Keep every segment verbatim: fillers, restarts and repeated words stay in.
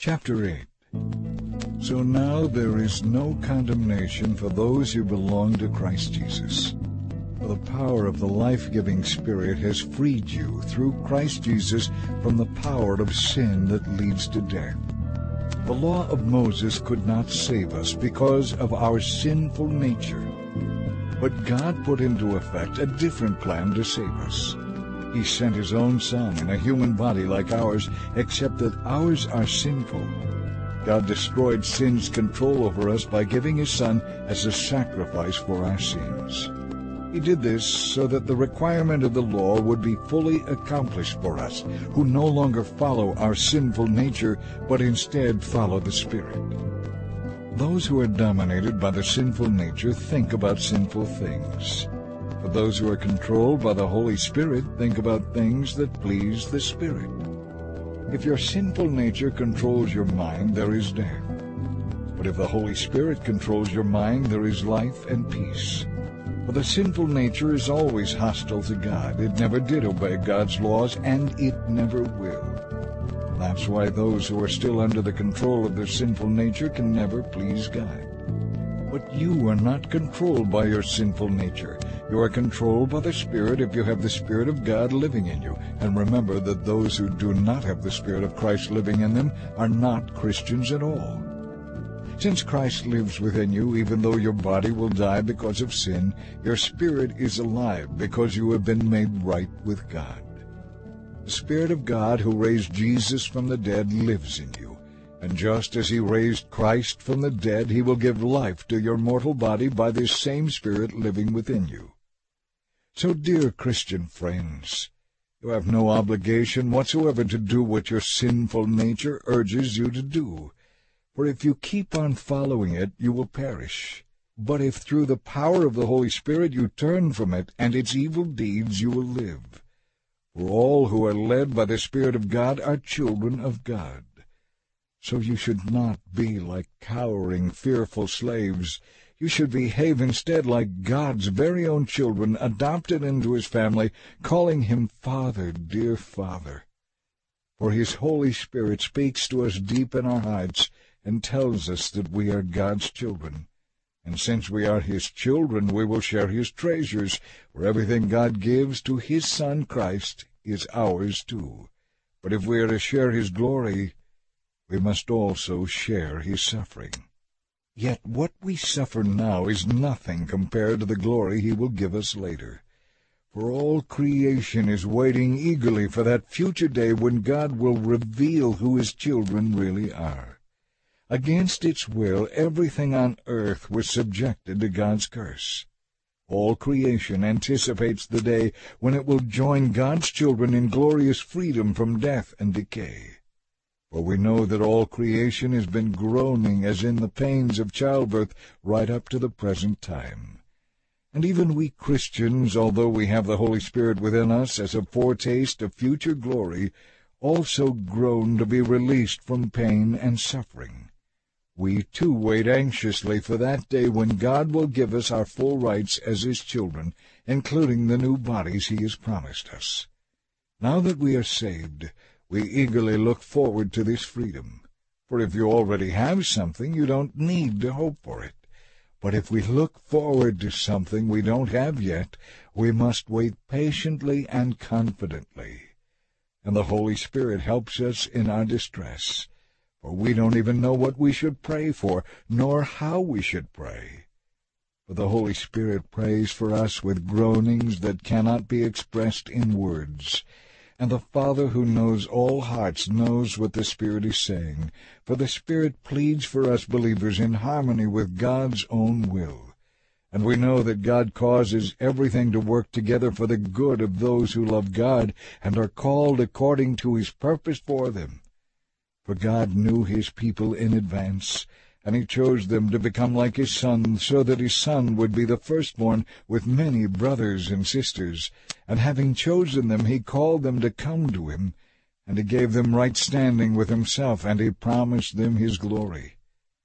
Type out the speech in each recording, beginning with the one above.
Chapter eight. So now there is no condemnation for those who belong to Christ Jesus. For the power of the life-giving Spirit has freed you through Christ Jesus from the power of sin that leads to death. The law of Moses could not save us because of our sinful nature. But God put into effect a different plan to save us. He sent His own Son in a human body like ours, except that ours are sinful. God destroyed sin's control over us by giving His Son as a sacrifice for our sins. He did this so that the requirement of the law would be fully accomplished for us, who no longer follow our sinful nature, but instead follow the Spirit. Those who are dominated by the sinful nature think about sinful things. But those who are controlled by the Holy Spirit think about things that please the Spirit. If your sinful nature controls your mind, there is death. But if the Holy Spirit controls your mind, there is life and peace. For the sinful nature is always hostile to God. It never did obey God's laws, and it never will. That's why those who are still under the control of their sinful nature can never please God. But you are not controlled by your sinful nature. You are controlled by the Spirit if you have the Spirit of God living in you. And remember that those who do not have the Spirit of Christ living in them are not Christians at all. Since Christ lives within you, even though your body will die because of sin, your spirit is alive because you have been made right with God. The Spirit of God who raised Jesus from the dead lives in you. And just as He raised Christ from the dead, He will give life to your mortal body by this same Spirit living within you. So, dear Christian friends, you have no obligation whatsoever to do what your sinful nature urges you to do. For if you keep on following it, you will perish. But if through the power of the Holy Spirit you turn from it and its evil deeds, you will live. For all who are led by the Spirit of God are children of God. So you should not be like cowering, fearful slaves. You should behave instead like God's very own children, adopted into His family, calling Him Father, dear Father. For His Holy Spirit speaks to us deep in our hearts and tells us that we are God's children. And since we are His children, we will share His treasures, for everything God gives to His Son Christ is ours too. But if we are to share His glory, we must also share His suffering. Yet what we suffer now is nothing compared to the glory He will give us later. For all creation is waiting eagerly for that future day when God will reveal who His children really are. Against its will, everything on earth was subjected to God's curse. All creation anticipates the day when it will join God's children in glorious freedom from death and decay. For we know that all creation has been groaning as in the pains of childbirth right up to the present time. And even we Christians, although we have the Holy Spirit within us as a foretaste of future glory, also groan to be released from pain and suffering. We too wait anxiously for that day when God will give us our full rights as His children, including the new bodies He has promised us. Now that we are saved, we eagerly look forward to this freedom. For if you already have something, you don't need to hope for it. But if we look forward to something we don't have yet, we must wait patiently and confidently. And the Holy Spirit helps us in our distress. For we don't even know what we should pray for, nor how we should pray. For the Holy Spirit prays for us with groanings that cannot be expressed in words. And the Father who knows all hearts knows what the Spirit is saying, for the Spirit pleads for us believers in harmony with God's own will. And we know that God causes everything to work together for the good of those who love God and are called according to His purpose for them. For God knew His people in advance, and He chose them to become like His Son, so that His Son would be the firstborn with many brothers and sisters. And having chosen them, He called them to come to Him, and He gave them right standing with Himself, and He promised them His glory.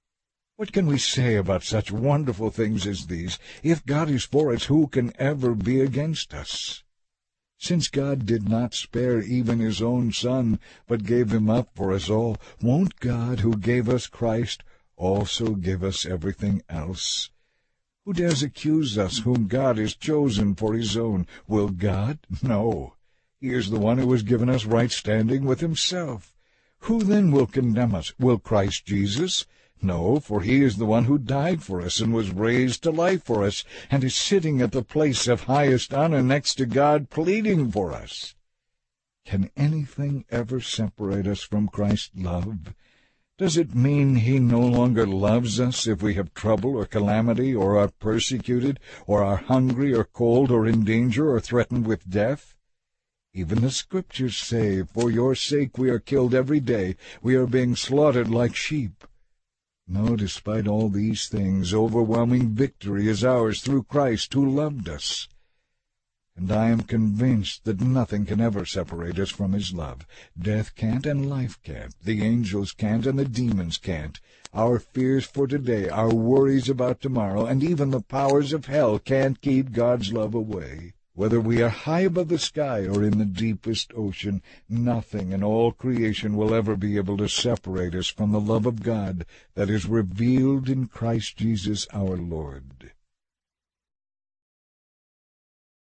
What can we say about such wonderful things as these? If God is for us, who can ever be against us? Since God did not spare even his own Son, but gave him up for us all, won't God, who gave us Christ, also give us everything else? Who dares accuse us whom God has chosen for his own? Will God? No. He is the one who has given us right standing with himself. Who then will condemn us? Will Christ Jesus? No, for he is the one who died for us and was raised to life for us, and is sitting at the place of highest honor next to God, pleading for us. Can anything ever separate us from Christ's love? Does it mean he no longer loves us if we have trouble or calamity, or are persecuted, or are hungry or cold, or in danger, or threatened with death? Even the Scriptures say, "For your sake we are killed every day, we are being slaughtered like sheep." No, despite all these things, overwhelming victory is ours through Christ who loved us. And I am convinced that nothing can ever separate us from his love. Death can't and life can't. The angels can't and the demons can't. Our fears for today, our worries about tomorrow, and even the powers of hell can't keep God's love away. Whether we are high above the sky or in the deepest ocean, nothing in all creation will ever be able to separate us from the love of God that is revealed in Christ Jesus our Lord.